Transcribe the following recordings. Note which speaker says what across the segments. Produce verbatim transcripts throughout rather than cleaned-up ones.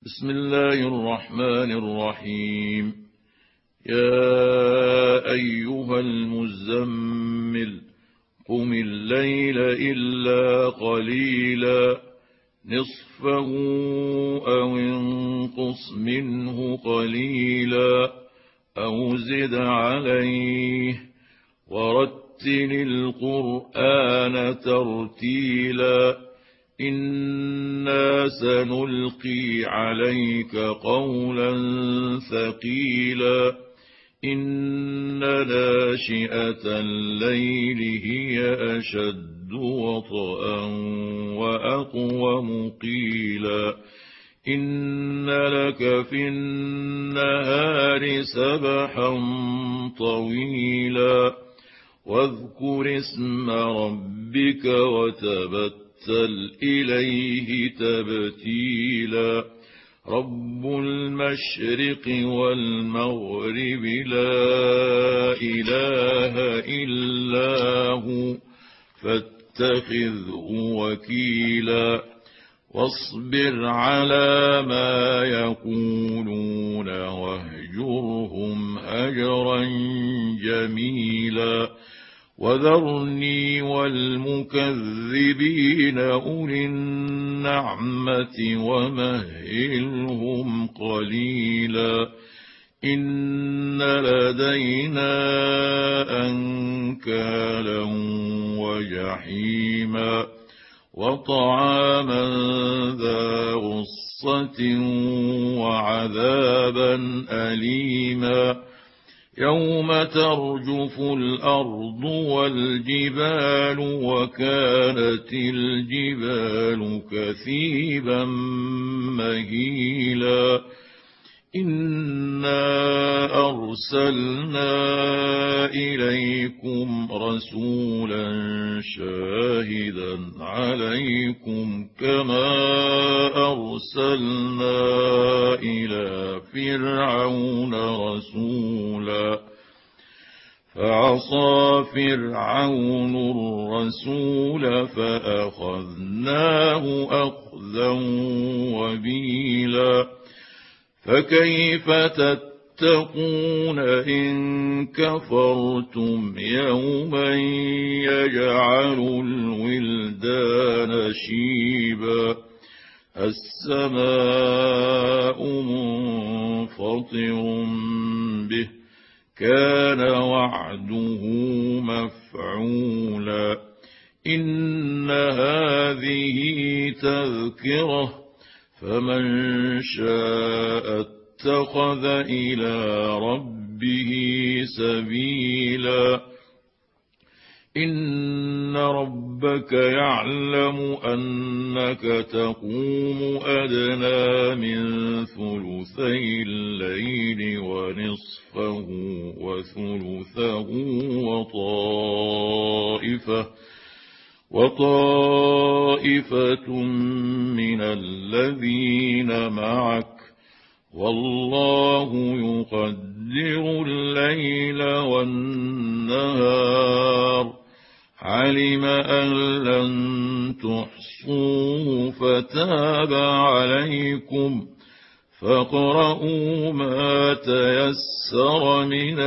Speaker 1: بسم الله الرحمن الرحيم. يا أيها المزمل قم الليل إلا قليلا نصفه أو انقص منه قليلا أو زد عليه ورتل القرآن ترتيلا إنا سنلقي عليك قولا ثقيلا إن ناشئة الليل هي أشد وطئا وأقوم قيلا إن لك في النهار سبحا طويلا واذكر اسم ربك وتبتل إليه تبتيلا رب المشرق والمغرب لا إله إلا هو فاتخذه وكيلا واصبر على ما يقولون واهجرهم هجرا جميلا وذرني والمكذبين أولي النعمة ومهلهم قليلا إن لدينا أنكالا وجحيما وطعاما ذا غصة وعذابا أليما يوم ترجف الأرض والجبال وكانت الجبال كثيبا مهيلا إنا أرسلنا إليكم رسولا شاهدا عليكم كما أرسلنا إلى فرعون رسولا فعصى فرعون الرسول فأخذناه أخذا وبيلا فكيف تتقون إن كفرتم يوما يجعل الولدان شيبا السماء منفطر به كان وعده مفعولا إن هذه تذكرة فمن شاء اتخذ إلى ربه سبيلا إن ربك يعلم أنك تقوم أدنى من ثلثي الليل ونصفه وثلثه وطائفة وطائفة من الذين معك والله يقدر الليل والنهار علم أن لن تحصوه فتاب عليكم فاقرؤوا ما تيسر من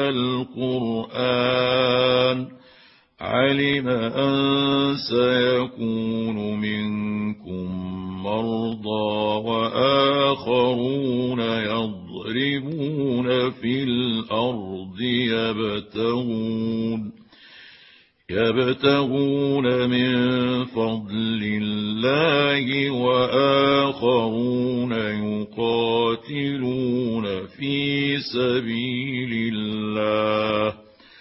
Speaker 1: القرآن علم أن سيكون منكم مرضى وآخرون يضربون في الأرض يبتغون يبتغون من فضل الله وآخرون يقاتلون في سبيل الله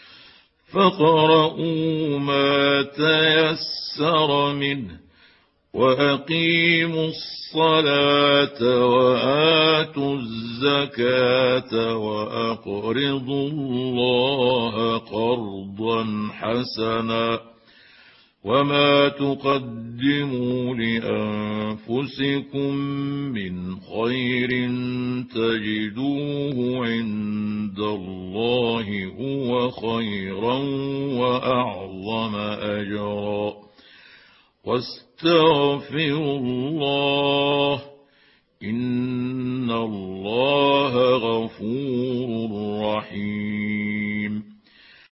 Speaker 1: فاقرؤوا ما تيسر منه وأقيموا الصلاة وآتوا الزكاة وأقرضوا الله قرضا حسنا وما تقدموا لأنفسكم من خير تجدوه عند الله هو خيرا وأعظم أجرا واستغفروا الله إن الله غفور رحيم.